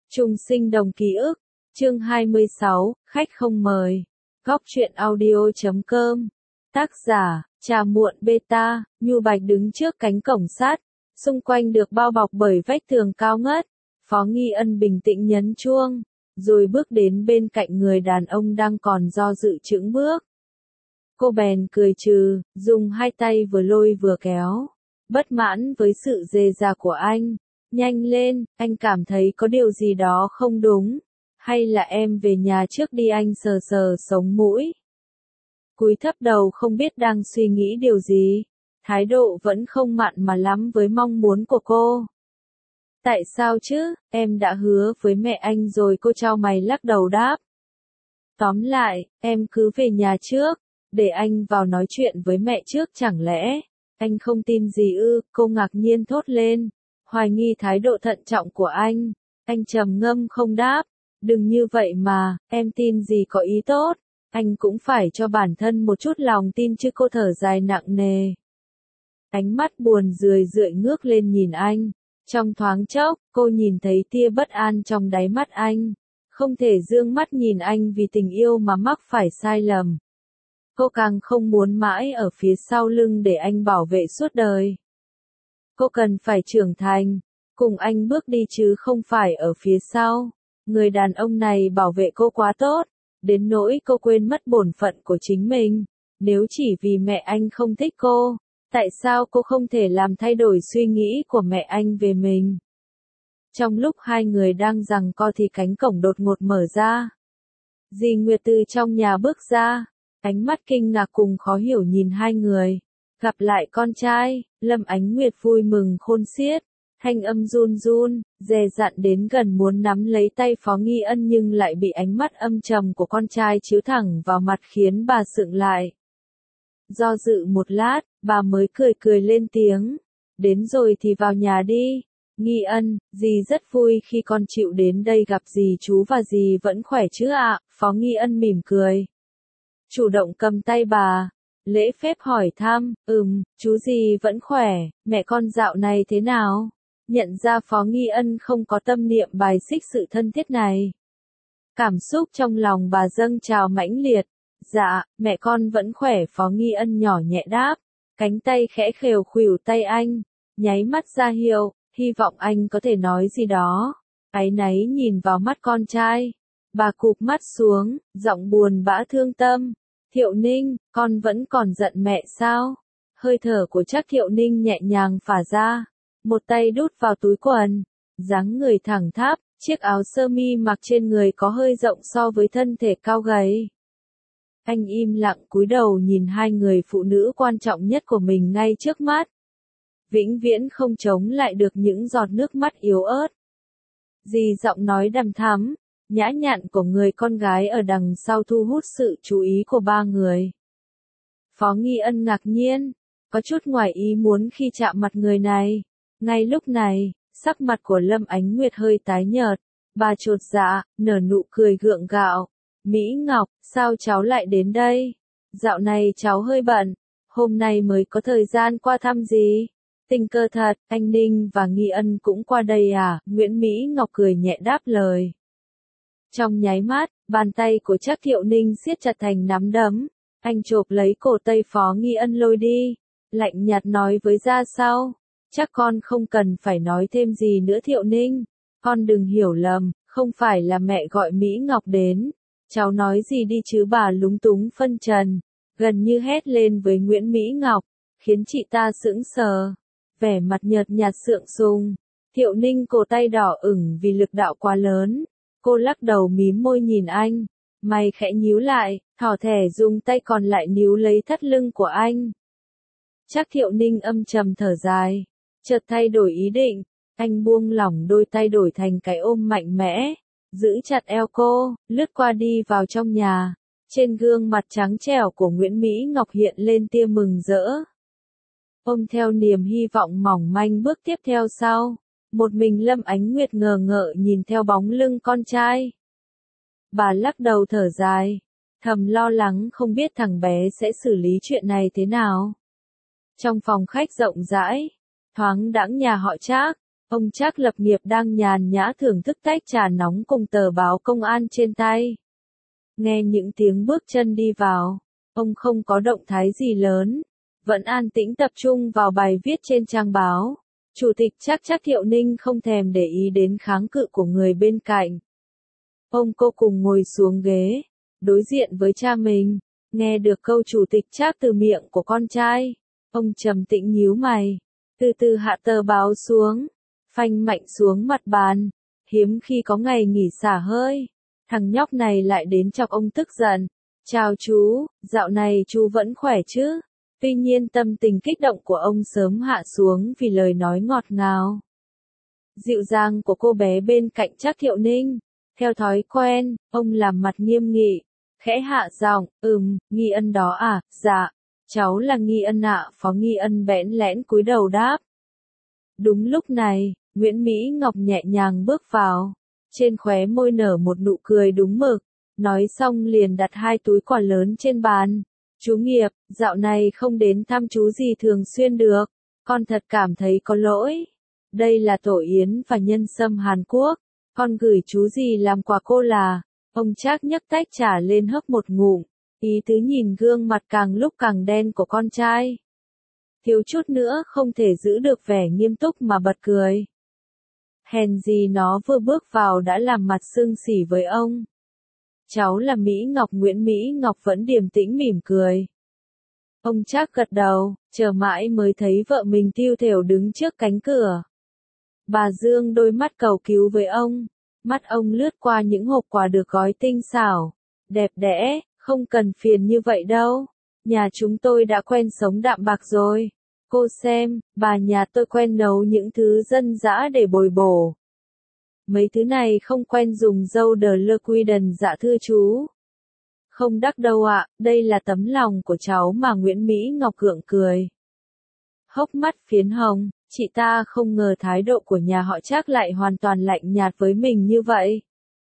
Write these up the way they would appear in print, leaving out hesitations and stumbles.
Chung sinh đồng ký ức, chương 26, khách không mời. Góc truyện audio.com. Tác giả, Trà Muộn Beta. Nhu Bạch đứng trước cánh cổng sắt, xung quanh được bao bọc bởi vách tường cao ngất. Phó Nghi Ân bình tĩnh nhấn chuông, rồi bước đến bên cạnh người đàn ông đang còn do dự chững bước. Cô bèn cười trừ, dùng hai tay vừa lôi vừa kéo. Bất mãn với sự dè dặt của anh. Nhanh lên, anh cảm thấy có điều gì đó không đúng. Hay là em về nhà trước đi, anh sờ sờ sống mũi. Cúi thấp đầu không biết đang suy nghĩ điều gì. Thái độ vẫn không mặn mà lắm với mong muốn của cô. Tại sao chứ, em đã hứa với mẹ anh rồi, cô chau mày lắc đầu đáp. Tóm lại, em cứ về nhà trước, để anh vào nói chuyện với mẹ trước. Chẳng lẽ, anh không tin gì ư? Cô ngạc nhiên thốt lên. Hoài nghi thái độ thận trọng của anh trầm ngâm không đáp. Đừng như vậy mà, em tin gì có ý tốt, anh cũng phải cho bản thân một chút lòng tin chứ. Cô thở dài nặng nề. Ánh mắt buồn rười rượi ngước lên nhìn anh. Trong thoáng chốc, cô nhìn thấy tia bất an trong đáy mắt anh. Không thể dương mắt nhìn anh vì tình yêu mà mắc phải sai lầm. Cô càng không muốn mãi ở phía sau lưng để anh bảo vệ suốt đời. Cô cần phải trưởng thành, cùng anh bước đi chứ không phải ở phía sau. Người đàn ông này bảo vệ cô quá tốt, đến nỗi cô quên mất bổn phận của chính mình. Nếu chỉ vì mẹ anh không thích cô, tại sao cô không thể làm thay đổi suy nghĩ của mẹ anh về mình? Trong lúc hai người đang giằng co thì cánh cổng đột ngột mở ra. Dì Nguyệt từ trong nhà bước ra, ánh mắt kinh ngạc cùng khó hiểu nhìn hai người. Gặp lại con trai, Lâm Ánh Nguyệt vui mừng khôn xiết, thanh âm run run, dè dặt đến gần muốn nắm lấy tay Phó Nghi Ân, nhưng lại bị ánh mắt âm trầm của con trai chiếu thẳng vào mặt khiến bà sững lại. Do dự một lát, bà mới cười cười lên tiếng. Đến rồi thì vào nhà đi. Nghi Ân, dì rất vui khi con chịu đến đây gặp dì. Chú và dì vẫn khỏe chứ ạ? Phó Nghi Ân mỉm cười, chủ động cầm tay bà. Lễ phép hỏi thăm, chú gì vẫn khỏe, mẹ con dạo này thế nào? Nhận ra Phó Nghi Ân không có tâm niệm bài xích sự thân thiết này. Cảm xúc trong lòng bà dâng trào mãnh liệt. Dạ, mẹ con vẫn khỏe. Phó Nghi Ân nhỏ nhẹ đáp, cánh tay khẽ khều khuỷu tay anh, nháy mắt ra hiệu, hy vọng anh có thể nói gì đó. Áy náy nhìn vào mắt con trai, bà cụp mắt xuống, giọng buồn bã thương tâm. Thiệu Ninh, con vẫn còn giận mẹ sao? Hơi thở của Trác Thiệu Ninh nhẹ nhàng phả ra, một tay đút vào túi quần, dáng người thẳng tháp, chiếc áo sơ mi mặc trên người có hơi rộng so với thân thể cao gầy. Anh im lặng cúi đầu nhìn hai người phụ nữ quan trọng nhất của mình ngay trước mắt. Vĩnh viễn không chống lại được những giọt nước mắt yếu ớt. Dì giọng nói đằm thắm, nhã nhặn của người con gái ở đằng sau thu hút sự chú ý của ba người. Phó Nghi Ân ngạc nhiên, có chút ngoài ý muốn khi chạm mặt người này. Ngay lúc này, sắc mặt của Lâm Ánh Nguyệt hơi tái nhợt, bà chột dạ, nở nụ cười gượng gạo. Mỹ Ngọc, sao cháu lại đến đây? Dạo này cháu hơi bận, hôm nay mới có thời gian qua thăm gì? Tình cờ thật, anh Ninh và Nghi Ân cũng qua đây à? Nguyễn Mỹ Ngọc cười nhẹ đáp lời. Trong nháy mắt, bàn tay của Trác Thiệu Ninh siết chặt thành nắm đấm. Anh chộp lấy cổ tay Phó Nghi Ân lôi đi, lạnh nhạt nói với ra sau. Chắc con không cần phải nói thêm gì nữa Thiệu Ninh. Con đừng hiểu lầm, không phải là mẹ gọi Mỹ Ngọc đến. Cháu nói gì đi chứ? Bà lúng túng phân trần, gần như hét lên với Nguyễn Mỹ Ngọc, khiến chị ta sững sờ. Vẻ mặt nhợt nhạt sượng sùng. Thiệu Ninh cổ tay đỏ ửng vì lực đạo quá lớn. Cô lắc đầu mím môi nhìn anh, mày khẽ nhíu lại, thỏ thẻ dùng tay còn lại níu lấy thắt lưng của anh. Trác Thiệu Ninh âm trầm thở dài, chợt thay đổi ý định, anh buông lỏng đôi tay đổi thành cái ôm mạnh mẽ, giữ chặt eo cô, lướt qua đi vào trong nhà. Trên gương mặt trắng trẻo của Nguyễn Mỹ Ngọc hiện lên tia mừng rỡ. Ôm theo niềm hy vọng mỏng manh bước tiếp theo sau. Một mình Lâm Ánh Nguyệt ngờ ngợ nhìn theo bóng lưng con trai. Bà lắc đầu thở dài, thầm lo lắng không biết thằng bé sẽ xử lý chuyện này thế nào. Trong phòng khách rộng rãi, thoáng đãng nhà họ Trác, Ông Trác lập nghiệp đang nhàn nhã thưởng thức tách trà nóng cùng tờ báo công an trên tay. Nghe những tiếng bước chân đi vào, ông không có động thái gì lớn, vẫn an tĩnh tập trung vào bài viết trên trang báo. Chủ tịch Trác Thiệu Ninh không thèm để ý đến kháng cự của người bên cạnh. Ông cô cùng ngồi xuống ghế, đối diện với cha mình, nghe được câu chủ tịch Trác từ miệng của con trai. Ông trầm tĩnh nhíu mày, từ từ hạ tờ báo xuống, phanh mạnh xuống mặt bàn, hiếm khi có ngày nghỉ xả hơi. Thằng nhóc này lại đến chọc ông tức giận. Chào chú, dạo này chú vẫn khỏe chứ? Tuy nhiên tâm tình kích động của ông sớm hạ xuống vì lời nói ngọt ngào, dịu dàng của cô bé bên cạnh Trác Thiệu Ninh. Theo thói quen, ông làm mặt nghiêm nghị, khẽ hạ giọng, Nghi Ân đó à, dạ, cháu là Nghi Ân ạ. Phó Nghi Ân bẽn lẽn cúi đầu đáp. Đúng lúc này, Nguyễn Mỹ Ngọc nhẹ nhàng bước vào, trên khóe môi nở một nụ cười đúng mực, nói xong liền đặt 2 túi quà lớn trên bàn. Chú Nghiệp, dạo này không đến thăm chú gì thường xuyên được, con thật cảm thấy có lỗi. Đây là tổ yến và nhân sâm Hàn Quốc, con gửi chú gì làm quà cô là. Ông Trác nhấc tách trà lên hớp một ngụm, ý tứ nhìn gương mặt càng lúc càng đen của con trai. Thiếu chút nữa không thể giữ được vẻ nghiêm túc mà bật cười. Hèn gì nó vừa bước vào đã làm mặt sưng xỉ với ông. Cháu là Mỹ Ngọc. Nguyễn Mỹ Ngọc vẫn điềm tĩnh mỉm cười. Ông Trác gật đầu, chờ mãi mới thấy vợ mình tiêu thểu đứng trước cánh cửa. Bà dương đôi mắt cầu cứu với ông, mắt ông lướt qua những hộp quà được gói tinh xảo, đẹp đẽ, không cần phiền như vậy đâu. Nhà chúng tôi đã quen sống đạm bạc rồi. Cô xem, bà nhà tôi quen nấu những thứ dân dã để bồi bổ. Mấy thứ này không quen dùng dâu đờ lơ quy đần dạ thưa chú. Không đắc đâu ạ, đây là tấm lòng của cháu mà. Nguyễn Mỹ Ngọc gượng cười. Hốc mắt phiến hồng, chị ta không ngờ thái độ của nhà họ Trác lại hoàn toàn lạnh nhạt với mình như vậy.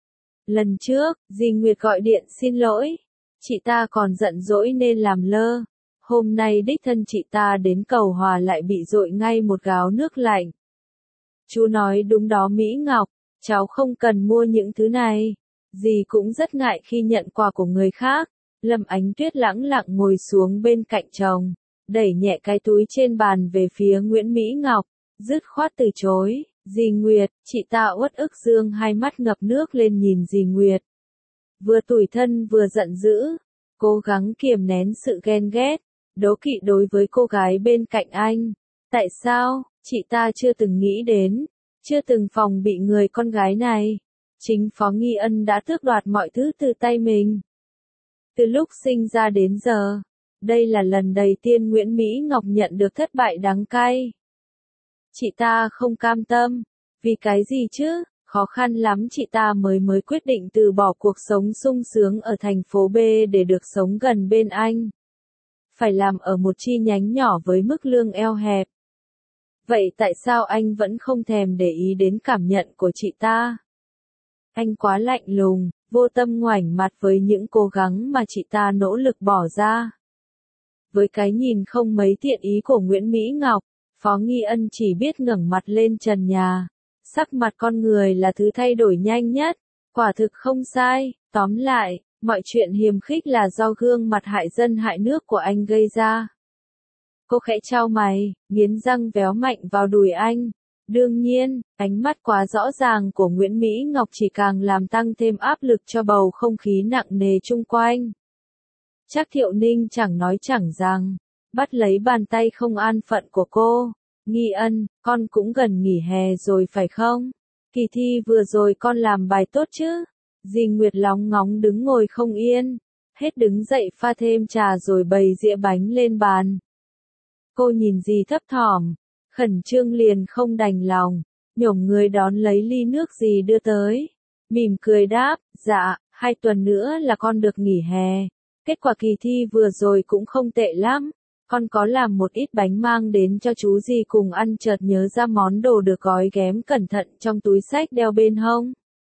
Lần trước, dì Nguyệt gọi điện xin lỗi. Chị ta còn giận dỗi nên làm lơ. Hôm nay đích thân chị ta đến cầu hòa lại bị dội ngay một gáo nước lạnh. Chú nói đúng đó Mỹ Ngọc, cháu không cần mua những thứ này. Dì cũng rất ngại khi nhận quà của người khác. Lâm Ánh Tuyết lẳng lặng ngồi xuống bên cạnh chồng, đẩy nhẹ cái túi trên bàn về phía Nguyễn Mỹ Ngọc, dứt khoát từ chối. Dì Nguyệt, chị ta uất ức dương hai mắt ngập nước lên nhìn dì Nguyệt. Vừa tủi thân vừa giận dữ, cố gắng kiềm nén sự ghen ghét, đố kỵ đối với cô gái bên cạnh anh. Tại sao, chị ta chưa từng nghĩ đến, chưa từng phòng bị người con gái này. Chính Phó Nghi Ân đã tước đoạt mọi thứ từ tay mình. Từ lúc sinh ra đến giờ, đây là lần đầu tiên Nguyễn Mỹ Ngọc nhận được thất bại đắng cay. Chị ta không cam tâm, vì cái gì chứ, khó khăn lắm chị ta mới quyết định từ bỏ cuộc sống sung sướng ở thành phố B để được sống gần bên anh. Phải làm ở một chi nhánh nhỏ với mức lương eo hẹp. Vậy tại sao anh vẫn không thèm để ý đến cảm nhận của chị ta? Anh quá lạnh lùng, vô tâm ngoảnh mặt với những cố gắng mà chị ta nỗ lực bỏ ra. Với cái nhìn không mấy thiện ý của Nguyễn Mỹ Ngọc, Phó Nghi Ân chỉ biết ngẩng mặt lên trần nhà. Sắc mặt con người là thứ thay đổi nhanh nhất, quả thực không sai. Tóm lại, mọi chuyện hiềm khích là do gương mặt hại dân hại nước của anh gây ra. Cô khẽ chau mày, nghiến răng véo mạnh vào đùi anh. Đương nhiên, ánh mắt quá rõ ràng của Nguyễn Mỹ Ngọc chỉ càng làm tăng thêm áp lực cho bầu không khí nặng nề chung quanh. Trác Thiệu Ninh chẳng nói chẳng rằng, bắt lấy bàn tay không an phận của cô. Nghi Ân, con cũng gần nghỉ hè rồi phải không? Kỳ thi vừa rồi con làm bài tốt chứ? Dì Nguyệt lóng ngóng đứng ngồi không yên, hết đứng dậy pha thêm trà rồi bày dĩa bánh lên bàn. Cô nhìn dì thấp thỏm, khẩn trương liền không đành lòng, nhổm người đón lấy ly nước dì đưa tới. Mỉm cười đáp, dạ, 2 tuần nữa là con được nghỉ hè. Kết quả kỳ thi vừa rồi cũng không tệ lắm. Con có làm một ít bánh mang đến cho chú dì cùng ăn, chợt nhớ ra món đồ được gói ghém cẩn thận trong túi xách đeo bên hông.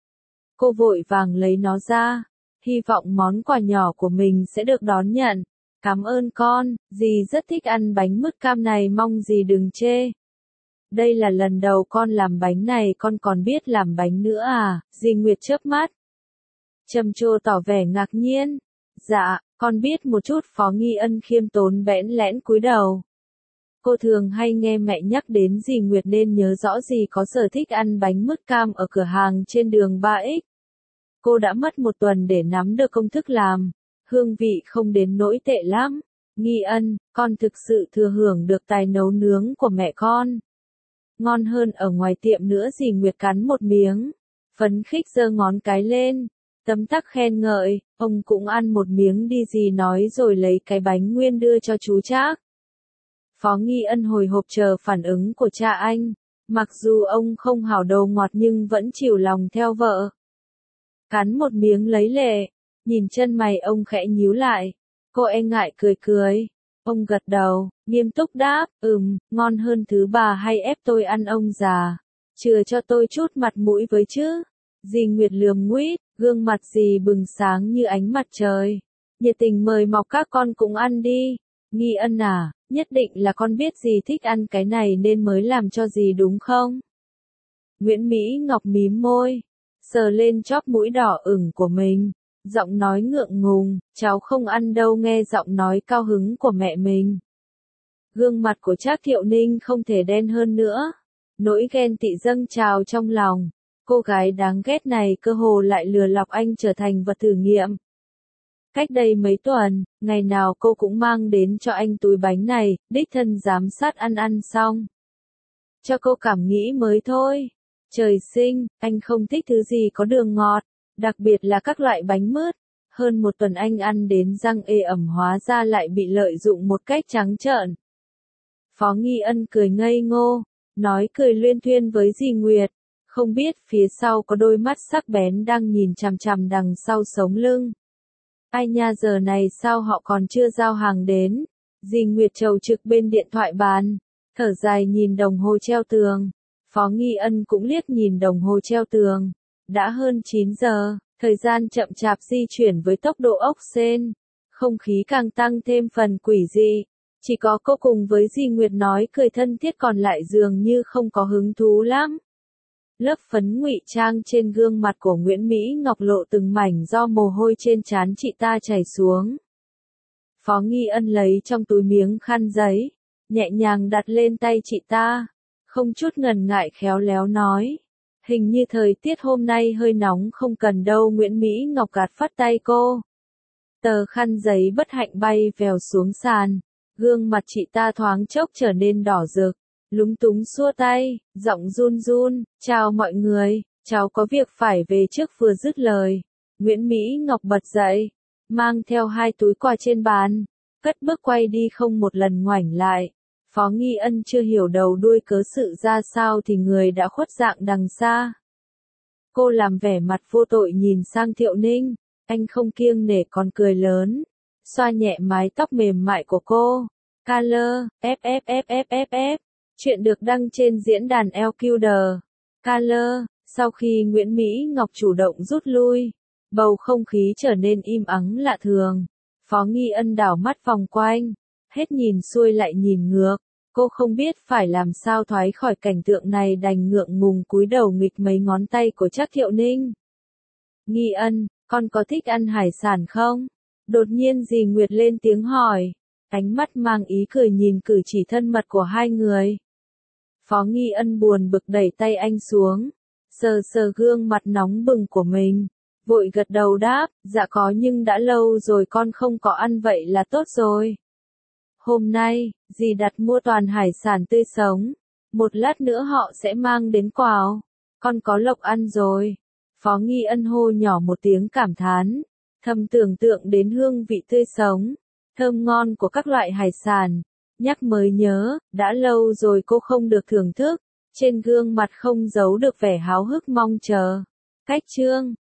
Cô vội vàng lấy nó ra, hy vọng món quà nhỏ của mình sẽ được đón nhận. Cảm ơn con, dì rất thích ăn bánh mứt cam này, mong dì đừng chê. Đây là lần đầu con làm bánh này, con còn biết làm bánh nữa à? Dì Nguyệt chớp mắt. Trầm Trồ tỏ vẻ ngạc nhiên. Dạ, con biết một chút. Phó Nghi Ân khiêm tốn bẽn lẽn cúi đầu. Cô thường hay nghe mẹ nhắc đến dì Nguyệt nên nhớ rõ dì có sở thích ăn bánh mứt cam ở cửa hàng trên đường 3X. Cô đã mất một tuần để nắm được công thức làm. Hương vị không đến nỗi tệ lắm. Nghi Ân, con thực sự thừa hưởng được tài nấu nướng của mẹ con. Ngon hơn ở ngoài tiệm nữa. Dì Nguyệt cắn một miếng. Phấn khích giơ ngón cái lên. Tấm tắc khen ngợi, ông cũng ăn một miếng đi, dì nói rồi lấy cái bánh nguyên đưa cho chú Trác. Phó Nghi Ân hồi hộp chờ phản ứng của cha anh. Mặc dù ông không hảo đồ ngọt nhưng vẫn chiều lòng theo vợ. Cắn một miếng lấy lệ, nhìn chân mày ông khẽ nhíu lại. Cô e ngại cười cười. Ông gật đầu, nghiêm túc đáp, ngon hơn thứ bà hay ép tôi ăn ông già. Chừa cho tôi chút mặt mũi với chứ. Dì Nguyệt lườm nguýt, gương mặt dì bừng sáng như ánh mặt trời. Nhiệt tình mời mọc các con cũng ăn đi. Nghi Ân à, nhất định là con biết dì thích ăn cái này nên mới làm cho dì đúng không? Nguyễn Mỹ Ngọc mím môi, sờ lên chóp mũi đỏ ửng của mình. Giọng nói ngượng ngùng, cháu không ăn đâu. Nghe giọng nói cao hứng của mẹ mình. Gương mặt của Trác Thiệu Ninh không thể đen hơn nữa. Nỗi ghen tị dâng trào trong lòng. Cô gái đáng ghét này cơ hồ lại lừa lọc anh trở thành vật thử nghiệm. Cách đây mấy tuần, ngày nào cô cũng mang đến cho anh túi bánh này, đích thân giám sát ăn xong. Cho cô cảm nghĩ mới thôi. Trời sinh, anh không thích thứ gì có đường ngọt, đặc biệt là các loại bánh mứt. Hơn một tuần anh ăn đến răng ê ẩm hóa ra lại bị lợi dụng một cách trắng trợn. Phó Nghi Ân cười ngây ngô, nói cười luyên thuyên với dì Nguyệt. Không biết phía sau có đôi mắt sắc bén đang nhìn chằm chằm đằng sau sống lưng. Ai nha, giờ này sao họ còn chưa giao hàng đến? Dì Nguyệt trầu trực bên điện thoại bàn, thở dài nhìn đồng hồ treo tường. Phó Nghi Ân cũng liếc nhìn đồng hồ treo tường. Đã hơn 9 giờ, thời gian chậm chạp di chuyển với tốc độ ốc sên. Không khí càng tăng thêm phần quỷ dị. Chỉ có cô cùng với dì Nguyệt nói cười thân thiết, còn lại dường như không có hứng thú lắm. Lớp phấn ngụy trang trên gương mặt của Nguyễn Mỹ Ngọc lộ từng mảnh do mồ hôi trên trán chị ta chảy xuống. Phó Nghi Ân lấy trong túi miếng khăn giấy, nhẹ nhàng đặt lên tay chị ta, không chút ngần ngại khéo léo nói. Hình như thời tiết hôm nay hơi nóng, không cần đâu. Nguyễn Mỹ Ngọc gạt phắt tay cô. Tờ khăn giấy bất hạnh bay vèo xuống sàn, gương mặt chị ta thoáng chốc trở nên đỏ rực. Lúng túng xua tay, giọng run run, chào mọi người, cháu có việc phải về trước. Vừa dứt lời, Nguyễn Mỹ Ngọc bật dậy, mang theo 2 túi quà trên bàn, cất bước quay đi không một lần ngoảnh lại. Phó Nghi Ân chưa hiểu đầu đuôi cớ sự ra sao thì người đã khuất dạng đằng xa. Cô làm vẻ mặt vô tội nhìn sang Thiệu Ninh, anh không kiêng nể còn cười lớn, xoa nhẹ mái tóc mềm mại của cô. Color, FFFFFF. Chuyện được đăng trên diễn đàn LQD. Color, sau khi Nguyễn Mỹ Ngọc chủ động rút lui, bầu không khí trở nên im ắng lạ thường. Phó Nghi Ân đảo mắt vòng quanh, hết nhìn xuôi lại nhìn ngược. Cô không biết phải làm sao thoát khỏi cảnh tượng này, đành ngượng ngùng cúi đầu nghịch mấy ngón tay của Trác Thiệu Ninh. Nghi Ân, con có thích ăn hải sản không? Đột nhiên dì Nguyệt lên tiếng hỏi, ánh mắt mang ý cười nhìn cử chỉ thân mật của hai người. Phó Nghi Ân buồn bực đẩy tay anh xuống, sờ sờ gương mặt nóng bừng của mình, vội gật đầu đáp, dạ có, nhưng đã lâu rồi con không có ăn, vậy là tốt rồi. Hôm nay, dì đặt mua toàn hải sản tươi sống, một lát nữa họ sẽ mang đến quào, con có lộc ăn rồi. Phó Nghi Ân hô nhỏ một tiếng cảm thán, thầm tưởng tượng đến hương vị tươi sống, thơm ngon của các loại hải sản. Nhắc mới nhớ, đã lâu rồi cô không được thưởng thức, trên gương mặt không giấu được vẻ háo hức mong chờ. Cách chương